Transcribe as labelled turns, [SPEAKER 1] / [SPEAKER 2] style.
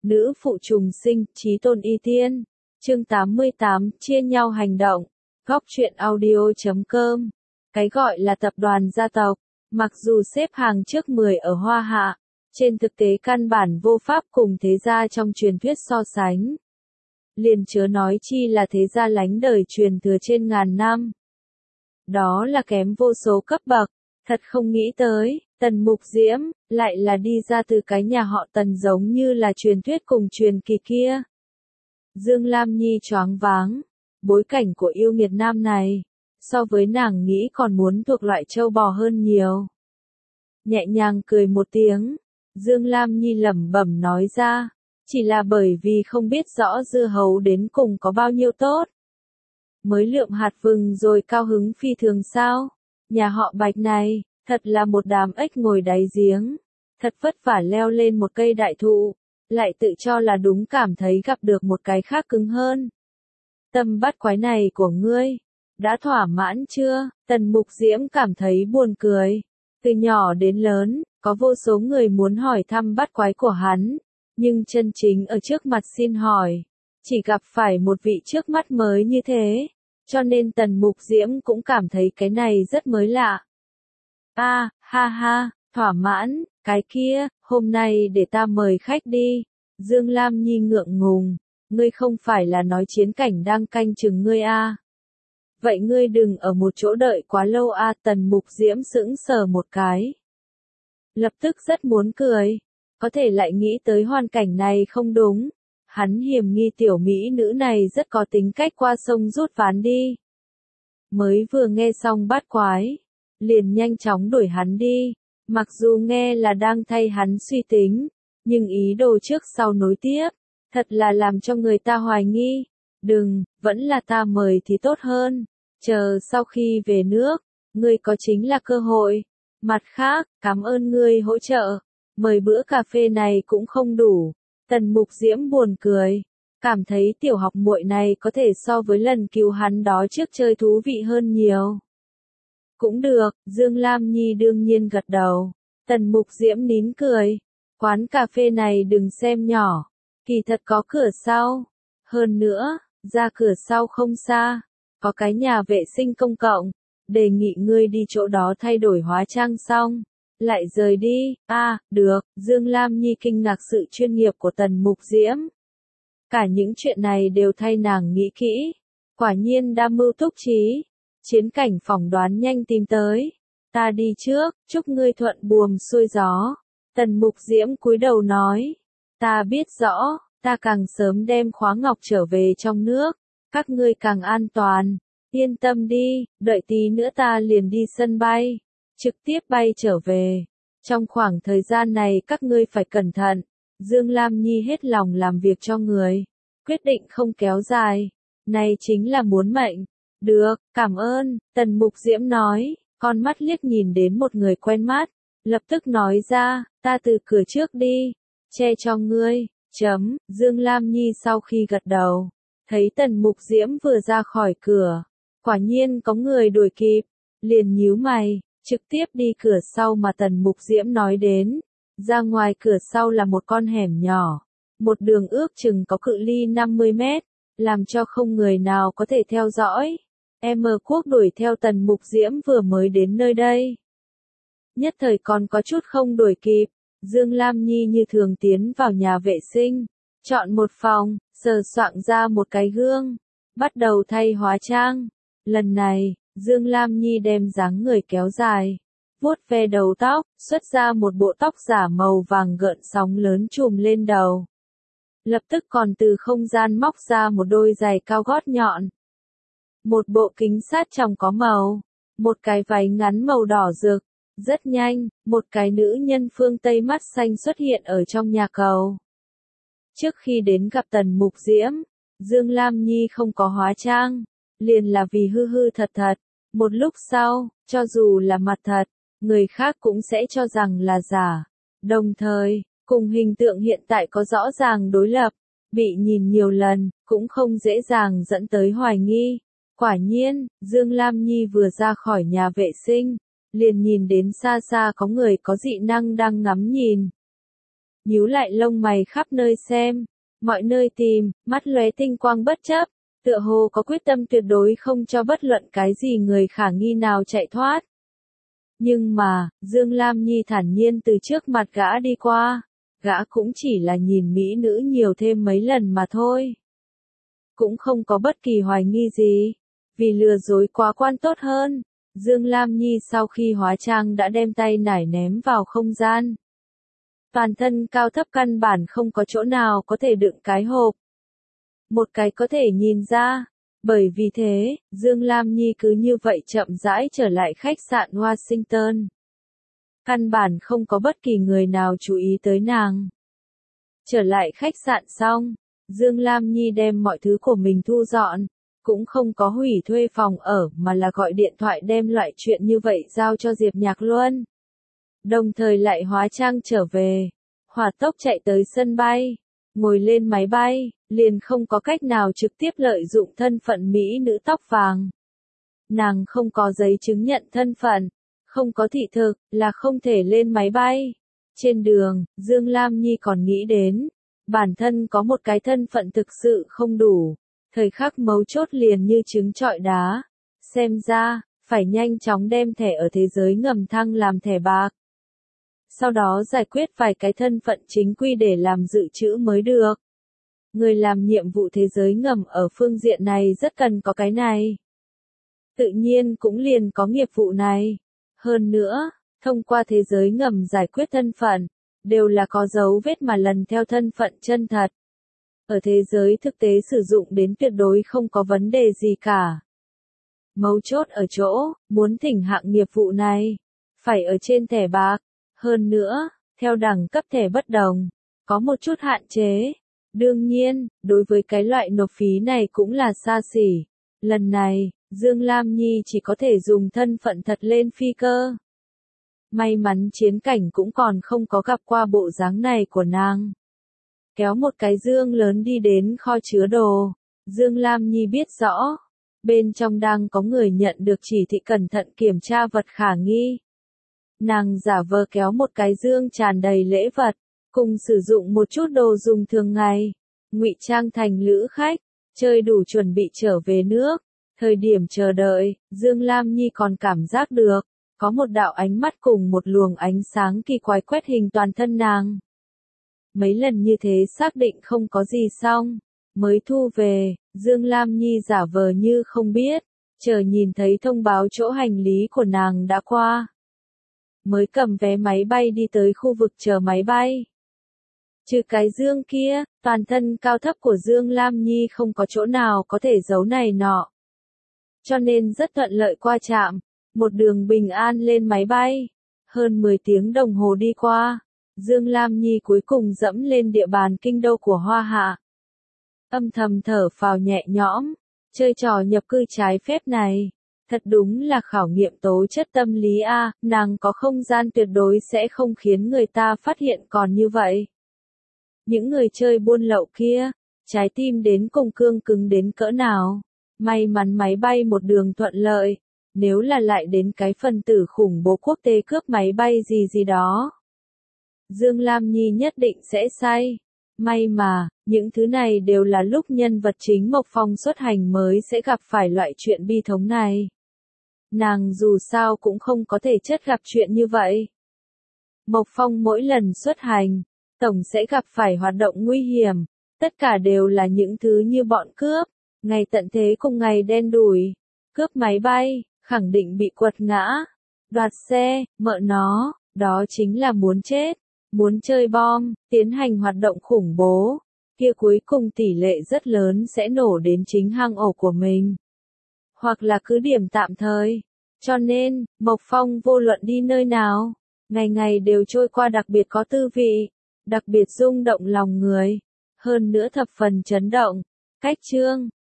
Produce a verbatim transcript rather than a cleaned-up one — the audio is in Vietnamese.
[SPEAKER 1] Nữ phụ trùng sinh, chí tôn y tiên. Chương tám mươi tám, chia nhau hành động. Góc truyện audio chấm com. Cái gọi là tập đoàn gia tộc, mặc dù xếp hàng trước mười ở Hoa Hạ, trên thực tế căn bản vô pháp cùng thế gia trong truyền thuyết so sánh. Liền chớ nói chi là thế gia lánh đời truyền thừa trên ngàn năm. Đó là kém vô số cấp bậc, thật không nghĩ tới, Tần Mục Diễm, lại là đi ra từ cái nhà họ Tần giống như là truyền thuyết cùng truyền kỳ kia. Dương Lam Nhi choáng váng, bối cảnh của yêu nghiệt nam này, so với nàng nghĩ còn muốn thuộc loại châu bò hơn nhiều. Nhẹ nhàng cười một tiếng, Dương Lam Nhi lẩm bẩm nói ra, chỉ là bởi vì không biết rõ dưa hấu đến cùng có bao nhiêu tốt. Mới lượm hạt vừng rồi cao hứng phi thường sao, nhà họ Bạch này, thật là một đám ếch ngồi đáy giếng, thật vất vả leo lên một cây đại thụ, lại tự cho là đúng cảm thấy gặp được một cái khác cứng hơn. Tâm bắt quái này của ngươi, đã thỏa mãn chưa? Tần Mục Diễm cảm thấy buồn cười. Từ nhỏ đến lớn, có vô số người muốn hỏi thăm bắt quái của hắn, nhưng chân chính ở trước mặt xin hỏi, chỉ gặp phải một vị trước mắt mới như thế, cho nên Tần Mục Diễm cũng cảm thấy cái này rất mới lạ. A, à, ha ha, thỏa mãn, cái kia, hôm nay để ta mời khách đi. Dương Lam Nhi ngượng ngùng, ngươi không phải là nói chiến cảnh đang canh chừng ngươi a? À? Vậy ngươi đừng ở một chỗ đợi quá lâu a. À? Tần Mục Diễm sững sờ một cái. Lập tức rất muốn cười, có thể lại nghĩ tới hoàn cảnh này không đúng. Hắn hiềm nghi tiểu mỹ nữ này rất có tính cách qua sông rút ván đi. Mới vừa nghe xong bát quái, liền nhanh chóng đuổi hắn đi, mặc dù nghe là đang thay hắn suy tính, nhưng ý đồ trước sau nối tiếp, thật là làm cho người ta hoài nghi. Đừng, vẫn là ta mời thì tốt hơn, chờ sau khi về nước, ngươi có chính là cơ hội. Mặt khác, cảm ơn ngươi hỗ trợ, mời bữa cà phê này cũng không đủ. Tần Mục Diễm buồn cười, cảm thấy tiểu học muội này có thể so với lần cứu hắn đó trước chơi thú vị hơn nhiều. Cũng được, Dương Lam Nhi đương nhiên gật đầu. Tần Mục Diễm nín cười, quán cà phê này đừng xem nhỏ, kỳ thật có cửa sau. Hơn nữa, ra cửa sau không xa, có cái nhà vệ sinh công cộng, đề nghị ngươi đi chỗ đó thay đổi hóa trang xong, lại rời đi. A, à, được. Dương Lam Nhi kinh ngạc sự chuyên nghiệp của Tần Mục Diễm. Cả những chuyện này đều thay nàng nghĩ kỹ, quả nhiên đam mưu túc trí. Chiến cảnh phỏng đoán nhanh tìm tới. Ta đi trước, chúc ngươi thuận buồm xuôi gió. Tần Mục Diễm cúi đầu nói. Ta biết rõ, ta càng sớm đem khóa ngọc trở về trong nước, các ngươi càng an toàn. Yên tâm đi, đợi tí nữa ta liền đi sân bay, trực tiếp bay trở về. Trong khoảng thời gian này các ngươi phải cẩn thận. Dương Lam Nhi hết lòng làm việc cho người, quyết định không kéo dài. Này chính là muốn mệnh. Được, cảm ơn, Tần Mục Diễm nói, con mắt liếc nhìn đến một người quen mắt, lập tức nói ra, ta từ cửa trước đi, che cho ngươi, chấm. Dương Lam Nhi sau khi gật đầu, thấy Tần Mục Diễm vừa ra khỏi cửa, quả nhiên có người đuổi kịp, liền nhíu mày, trực tiếp đi cửa sau mà Tần Mục Diễm nói đến. Ra ngoài cửa sau là một con hẻm nhỏ, một đường ước chừng có cự ly năm mươi mét, làm cho không người nào có thể theo dõi. M Quốc đuổi theo Tần Mục Diễm vừa mới đến nơi đây, nhất thời còn có chút không đuổi kịp. Dương Lam Nhi như thường tiến vào nhà vệ sinh, chọn một phòng, sờ soạng ra một cái gương, bắt đầu thay hóa trang. Lần này, Dương Lam Nhi đem dáng người kéo dài, vuốt ve đầu tóc, xuất ra một bộ tóc giả màu vàng gợn sóng lớn trùm lên đầu. Lập tức còn từ không gian móc ra một đôi giày cao gót nhọn, một bộ kính sát tròng có màu, một cái váy ngắn màu đỏ rực. Rất nhanh, một cái nữ nhân phương Tây mắt xanh xuất hiện ở trong nhà cầu. Trước khi đến gặp Tần Mục Diễm, Dương Lam Nhi không có hóa trang, liền là vì hư hư thật thật. Một lúc sau, cho dù là mặt thật, người khác cũng sẽ cho rằng là giả. Đồng thời, cùng hình tượng hiện tại có rõ ràng đối lập, bị nhìn nhiều lần, cũng không dễ dàng dẫn tới hoài nghi. Quả nhiên, Dương Lam Nhi vừa ra khỏi nhà vệ sinh, liền nhìn đến xa xa có người có dị năng đang ngắm nhìn. nhíu lại lông mày khắp nơi xem, mọi nơi tìm, mắt lóe tinh quang bất chấp, tựa hồ có quyết tâm tuyệt đối không cho bất luận cái gì người khả nghi nào chạy thoát. Nhưng mà, Dương Lam Nhi thản nhiên từ trước mặt gã đi qua, gã cũng chỉ là nhìn mỹ nữ nhiều thêm mấy lần mà thôi. Cũng không có bất kỳ hoài nghi gì, vì lừa dối quá quan tốt hơn. Dương Lam Nhi sau khi hóa trang đã đem tay nải ném vào không gian. Toàn thân cao thấp căn bản không có chỗ nào có thể đựng cái hộp. Một cái có thể nhìn ra. Bởi vì thế, Dương Lam Nhi cứ như vậy chậm rãi trở lại khách sạn Washington. Căn bản không có bất kỳ người nào chú ý tới nàng. Trở lại khách sạn xong, Dương Lam Nhi đem mọi thứ của mình thu dọn, cũng không có hủy thuê phòng ở mà là gọi điện thoại đem loại chuyện như vậy giao cho Diệp Nhạc Luân. Đồng thời lại hóa trang trở về, hỏa tốc chạy tới sân bay, ngồi lên máy bay, liền không có cách nào trực tiếp lợi dụng thân phận mỹ nữ tóc vàng. Nàng không có giấy chứng nhận thân phận, không có thị thực, là không thể lên máy bay. Trên đường, Dương Lam Nhi còn nghĩ đến, bản thân có một cái thân phận thực sự không đủ, thời khắc mấu chốt liền như trứng trọi đá. Xem ra, phải nhanh chóng đem thẻ ở thế giới ngầm thăng làm thẻ bạc. Sau đó giải quyết vài cái thân phận chính quy để làm dự trữ mới được. Người làm nhiệm vụ thế giới ngầm ở phương diện này rất cần có cái này. Tự nhiên cũng liền có nghiệp vụ này. Hơn nữa, thông qua thế giới ngầm giải quyết thân phận, đều là có dấu vết mà lần theo thân phận chân thật. Ở thế giới thực tế sử dụng đến tuyệt đối không có vấn đề gì cả. Mấu chốt ở chỗ, muốn thỉnh hạng nghiệp vụ này, phải ở trên thẻ bạc. Hơn nữa, theo đẳng cấp thẻ bất đồng, có một chút hạn chế. Đương nhiên, đối với cái loại nộp phí này cũng là xa xỉ. Lần này, Dương Lam Nhi chỉ có thể dùng thân phận thật lên phi cơ. May mắn chiến cảnh cũng còn không có gặp qua bộ dáng này của nàng. Kéo một cái dương lớn đi đến kho chứa đồ. Dương Lam Nhi biết rõ, bên trong đang có người nhận được chỉ thị cẩn thận kiểm tra vật khả nghi. Nàng giả vờ kéo một cái dương tràn đầy lễ vật, cùng sử dụng một chút đồ dùng thường ngày, ngụy trang thành lữ khách, chơi đủ chuẩn bị trở về nước. Thời điểm chờ đợi, Dương Lam Nhi còn cảm giác được, có một đạo ánh mắt cùng một luồng ánh sáng kỳ quái quét hình toàn thân nàng. Mấy lần như thế xác định không có gì xong, mới thu về, Dương Lam Nhi giả vờ như không biết, chờ nhìn thấy thông báo chỗ hành lý của nàng đã qua. Mới cầm vé máy bay đi tới khu vực chờ máy bay. Trừ cái dương kia, toàn thân cao thấp của Dương Lam Nhi không có chỗ nào có thể giấu này nọ. Cho nên rất thuận lợi qua trạm, một đường bình an lên máy bay. Hơn mười tiếng đồng hồ đi qua, Dương Lam Nhi cuối cùng dẫm lên địa bàn kinh đô của Hoa Hạ. Âm thầm thở phào nhẹ nhõm, chơi trò nhập cư trái phép này. Thật đúng là khảo nghiệm tố chất tâm lý a, nàng có không gian tuyệt đối sẽ không khiến người ta phát hiện còn như vậy. Những người chơi buôn lậu kia, trái tim đến cùng cương cứng đến cỡ nào. May mắn máy bay một đường thuận lợi, nếu là lại đến cái phần tử khủng bố quốc tế cướp máy bay gì gì đó. Dương Lam Nhi nhất định sẽ say. May mà, những thứ này đều là lúc nhân vật chính Mộc Phong xuất hành mới sẽ gặp phải loại chuyện bi thống này. Nàng dù sao cũng không có thể chất gặp chuyện như vậy. Mộc Phong mỗi lần xuất hành, tổng sẽ gặp phải hoạt động nguy hiểm, tất cả đều là những thứ như bọn cướp, ngày tận thế cùng ngày đen đủi, cướp máy bay, khẳng định bị quật ngã, đoạt xe, mợ nó, đó chính là muốn chết, muốn chơi bom, tiến hành hoạt động khủng bố, kia cuối cùng tỷ lệ rất lớn sẽ nổ đến chính hang ổ của mình. Hoặc là cứ điểm tạm thời. Cho nên, Mộc Phong vô luận đi nơi nào, ngày ngày đều trôi qua đặc biệt có tư vị, đặc biệt rung động lòng người, hơn nữa thập phần chấn động. Cách chương